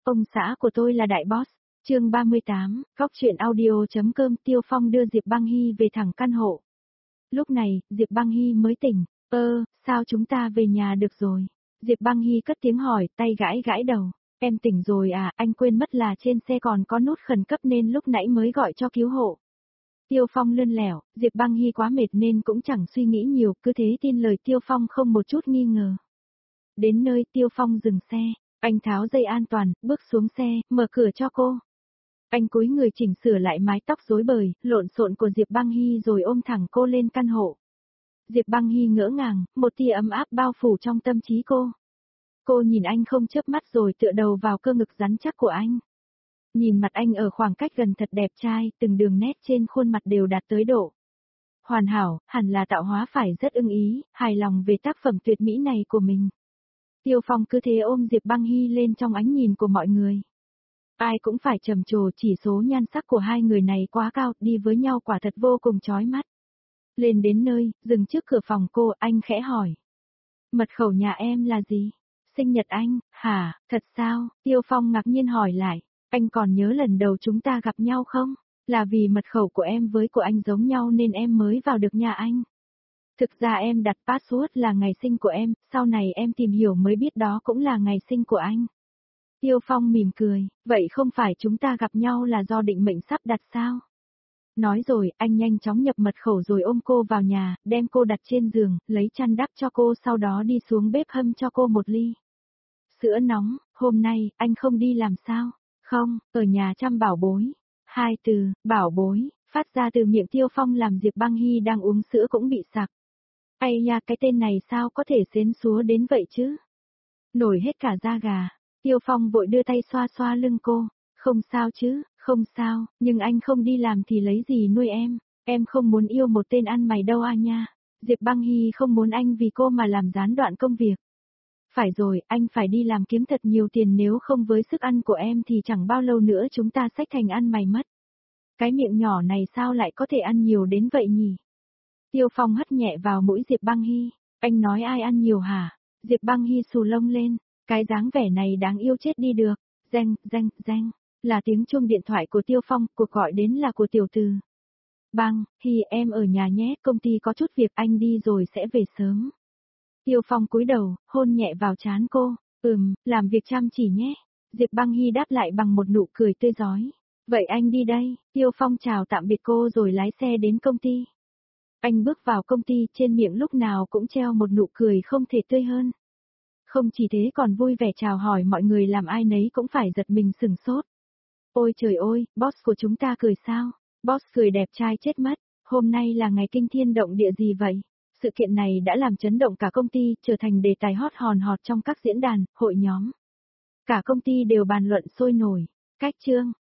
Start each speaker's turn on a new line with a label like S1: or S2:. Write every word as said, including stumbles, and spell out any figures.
S1: Ông xã của tôi là đại boss. Chương ba mươi tám, Góc truyện audio.com. Tiêu Phong đưa Diệp Băng Hy về thẳng căn hộ. Lúc này, Diệp Băng Hy mới tỉnh. Ơ, sao chúng ta về nhà được rồi? Diệp Băng Hy cất tiếng hỏi, tay gãi gãi đầu. Em tỉnh rồi à, anh quên mất là trên xe còn có nút khẩn cấp nên lúc nãy mới gọi cho cứu hộ. Tiêu Phong lươn lẻo, Diệp Băng Hy quá mệt nên cũng chẳng suy nghĩ nhiều, cứ thế tin lời Tiêu Phong không một chút nghi ngờ. Đến nơi Tiêu Phong dừng xe, anh tháo dây an toàn, bước xuống xe, mở cửa cho cô. Anh cúi người chỉnh sửa lại mái tóc rối bời, lộn xộn của Diệp Băng Hy rồi ôm thẳng cô lên căn hộ. Diệp Băng Hy ngỡ ngàng, một tia ấm áp bao phủ trong tâm trí cô. Cô nhìn anh không chớp mắt rồi tựa đầu vào cơ ngực rắn chắc của anh. Nhìn mặt anh ở khoảng cách gần thật đẹp trai, từng đường nét trên khuôn mặt đều đạt tới độ hoàn hảo, hẳn là tạo hóa phải rất ưng ý, hài lòng về tác phẩm tuyệt mỹ này của mình. Tiêu Phong cứ thế ôm Diệp Băng Hy lên trong ánh nhìn của mọi người. Ai cũng phải trầm trồ, chỉ số nhan sắc của hai người này quá cao, đi với nhau quả thật vô cùng chói mắt. Lên đến nơi, dừng trước cửa phòng cô, anh khẽ hỏi. Mật khẩu nhà em là gì? Sinh nhật anh, hả, thật sao? Tiêu Phong ngạc nhiên hỏi lại. Anh còn nhớ lần đầu chúng ta gặp nhau không? Là vì mật khẩu của em với của anh giống nhau nên em mới vào được nhà anh. Thực ra em đặt password là ngày sinh của em, sau này em tìm hiểu mới biết đó cũng là ngày sinh của anh. Tiêu Phong mỉm cười, vậy không phải chúng ta gặp nhau là do định mệnh sắp đặt sao? Nói rồi, anh nhanh chóng nhập mật khẩu rồi ôm cô vào nhà, đem cô đặt trên giường, lấy chăn đắp cho cô, sau đó đi xuống bếp hâm cho cô một ly sữa nóng. Hôm nay, anh không đi làm sao? Không, ở nhà chăm bảo bối. Hai từ, bảo bối, phát ra từ miệng Tiêu Phong làm Diệp Băng Hy đang uống sữa cũng bị sặc. Ây nha, cái tên này sao có thể xến xúa đến vậy chứ? Nổi hết cả da gà. Tiêu Phong vội đưa tay xoa xoa lưng cô. Không sao chứ, không sao, nhưng anh không đi làm thì lấy gì nuôi em? Em không muốn yêu một tên ăn mày đâu à nha. Diệp Băng Hy không muốn anh vì cô mà làm gián đoạn công việc. Phải rồi, anh phải đi làm kiếm thật nhiều tiền, nếu không với sức ăn của em thì chẳng bao lâu nữa chúng ta xách thành ăn mày mất. Cái miệng nhỏ này sao lại có thể ăn nhiều đến vậy nhỉ? Tiêu Phong hất nhẹ vào mũi Diệp Băng Hy. Anh nói ai ăn nhiều hả? Diệp Băng Hy xù lông lên. Cái dáng vẻ này đáng yêu chết đi được. Danh, danh, danh. Là tiếng chuông điện thoại của Tiêu Phong, cuộc gọi đến là của tiểu từ. Băng, Hy em ở nhà nhé, công ty có chút việc, anh đi rồi sẽ về sớm. Tiêu Phong cúi đầu, hôn nhẹ vào trán cô. Ừm, làm việc chăm chỉ nhé. Diệp Băng Hy đáp lại bằng một nụ cười tươi rói. Vậy anh đi đây. Tiêu Phong chào tạm biệt cô rồi lái xe đến công ty. Anh bước vào công ty, trên miệng lúc nào cũng treo một nụ cười không thể tươi hơn. Không chỉ thế còn vui vẻ chào hỏi mọi người, làm ai nấy cũng phải giật mình sửng sốt. Ôi trời ơi, boss của chúng ta cười sao? Boss cười đẹp trai chết mất. Hôm nay là ngày kinh thiên động địa gì vậy? Sự kiện này đã làm chấn động cả công ty, trở thành đề tài hot hòn hot trong các diễn đàn, hội nhóm. Cả công ty đều bàn luận sôi nổi. Cách chương